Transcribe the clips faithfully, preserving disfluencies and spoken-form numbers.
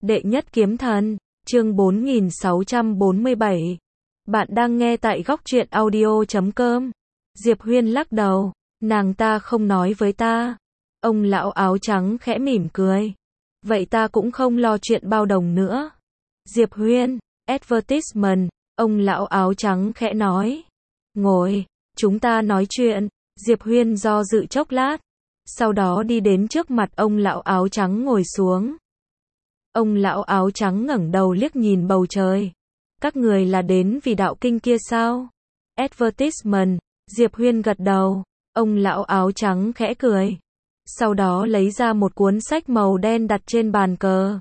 Đệ nhất kiếm thần, chương bốn nghìn sáu trăm bốn mươi bảy. Bạn đang nghe tại góc truyện audio chấm com. Diệp Huyên lắc đầu, nàng ta không nói với ta. Ông lão áo trắng khẽ mỉm cười. Vậy ta cũng không lo chuyện bao đồng nữa. Diệp Huyên, advertisement, ông lão áo trắng khẽ nói. Ngồi, chúng ta nói chuyện. Diệp Huyên do dự chốc lát, sau đó đi đến trước mặt ông lão áo trắng ngồi xuống. Ông lão áo trắng ngẩng đầu liếc nhìn bầu trời. Các người là đến vì đạo kinh kia sao? Advertisement, Diệp Huyên gật đầu. Ông lão áo trắng khẽ cười. Sau đó lấy ra một cuốn sách màu đen đặt trên bàn cờ.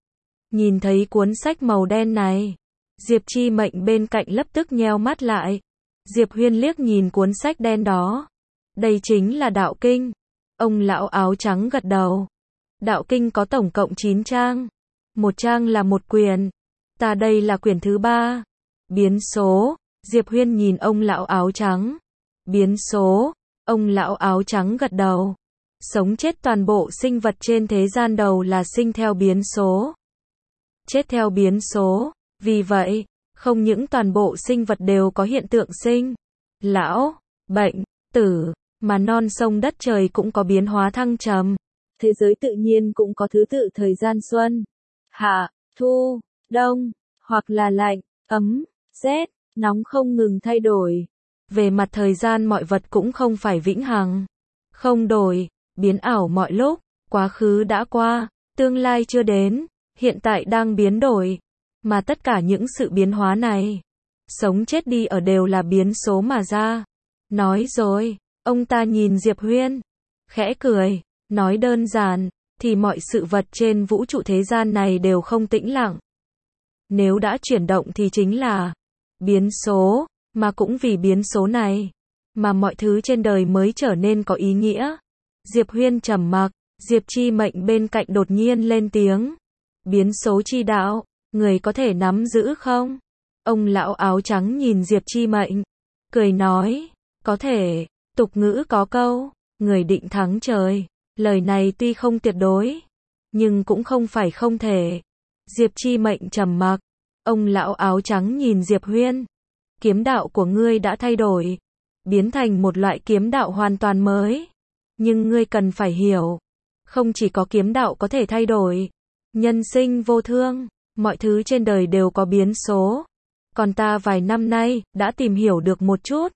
Nhìn thấy cuốn sách màu đen này, Diệp Chi Mệnh bên cạnh lập tức nheo mắt lại. Diệp Huyên liếc nhìn cuốn sách đen đó. Đây chính là đạo kinh. Ông lão áo trắng gật đầu. Đạo kinh có tổng cộng chín trang. Một trang là một quyển. Ta đây là quyển thứ ba. Biến số. Diệp Huyên nhìn ông lão áo trắng. Biến số. Ông lão áo trắng gật đầu. Sống chết toàn bộ sinh vật trên thế gian đầu là sinh theo biến số. Chết theo biến số. Vì vậy, không những toàn bộ sinh vật đều có hiện tượng sinh, lão, bệnh, tử, mà non sông đất trời cũng có biến hóa thăng trầm. Thế giới tự nhiên cũng có thứ tự thời gian xuân, hạ, thu, đông, hoặc là lạnh, ấm, rét, nóng không ngừng thay đổi. Về mặt thời gian mọi vật cũng không phải vĩnh hằng, không đổi, biến ảo mọi lúc, quá khứ đã qua, tương lai chưa đến, hiện tại đang biến đổi. Mà tất cả những sự biến hóa này, sống chết đi ở đều là biến số mà ra. Nói rồi, ông ta nhìn Diệp Huyên, khẽ cười, nói đơn giản, thì mọi sự vật trên vũ trụ thế gian này đều không tĩnh lặng. Nếu đã chuyển động thì chính là biến số, mà cũng vì biến số này, mà mọi thứ trên đời mới trở nên có ý nghĩa. Diệp Huyên trầm mặc, Diệp Chi Mệnh bên cạnh đột nhiên lên tiếng. Biến số chi đạo, người có thể nắm giữ không? Ông lão áo trắng nhìn Diệp Chi Mệnh, cười nói, có thể. Tục ngữ có câu, người định thắng trời. Lời này tuy không tuyệt đối, nhưng cũng không phải không thể. Diệp Chi Mệnh trầm mặc. Ông lão áo trắng nhìn Diệp Huyên. Kiếm đạo của ngươi đã thay đổi, biến thành một loại kiếm đạo hoàn toàn mới. Nhưng ngươi cần phải hiểu, không chỉ có kiếm đạo có thể thay đổi. Nhân sinh vô thương, mọi thứ trên đời đều có biến số. Còn ta vài năm nay, đã tìm hiểu được một chút.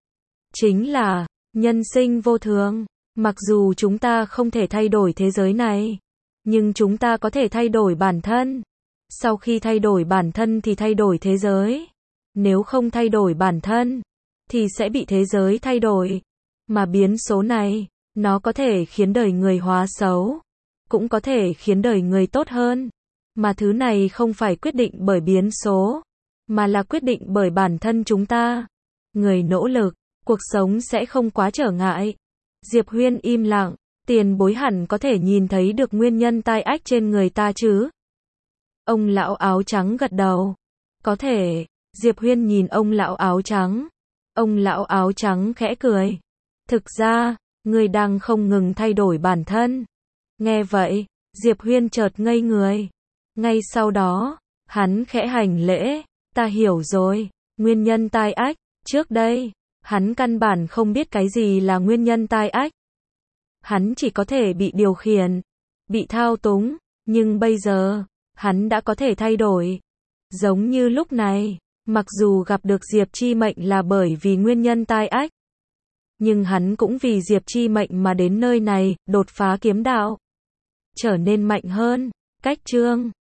Chính là, nhân sinh vô thường. Mặc dù chúng ta không thể thay đổi thế giới này, nhưng chúng ta có thể thay đổi bản thân. Sau khi thay đổi bản thân thì thay đổi thế giới. Nếu không thay đổi bản thân, thì sẽ bị thế giới thay đổi. Mà biến số này, nó có thể khiến đời người hóa xấu, cũng có thể khiến đời người tốt hơn. Mà thứ này không phải quyết định bởi biến số, mà là quyết định bởi bản thân chúng ta. Người nỗ lực, cuộc sống sẽ không quá trở ngại. Diệp Huyên im lặng, tiền bối hẳn có thể nhìn thấy được nguyên nhân tai ách trên người ta chứ? Ông lão áo trắng gật đầu. Có thể. Diệp Huyên nhìn ông lão áo trắng. Ông lão áo trắng khẽ cười. Thực ra, người đang không ngừng thay đổi bản thân. Nghe vậy, Diệp Huyên chợt ngây người. Ngay sau đó, hắn khẽ hành lễ. Ta hiểu rồi, nguyên nhân tai ách. Trước đây, hắn căn bản không biết cái gì là nguyên nhân tai ách. Hắn chỉ có thể bị điều khiển, bị thao túng. Nhưng bây giờ, hắn đã có thể thay đổi. Giống như lúc này, mặc dù gặp được Diệp Chi Mệnh là bởi vì nguyên nhân tai ách, nhưng hắn cũng vì Diệp Chi Mệnh mà đến nơi này, đột phá kiếm đạo, trở nên mạnh hơn. Cách chương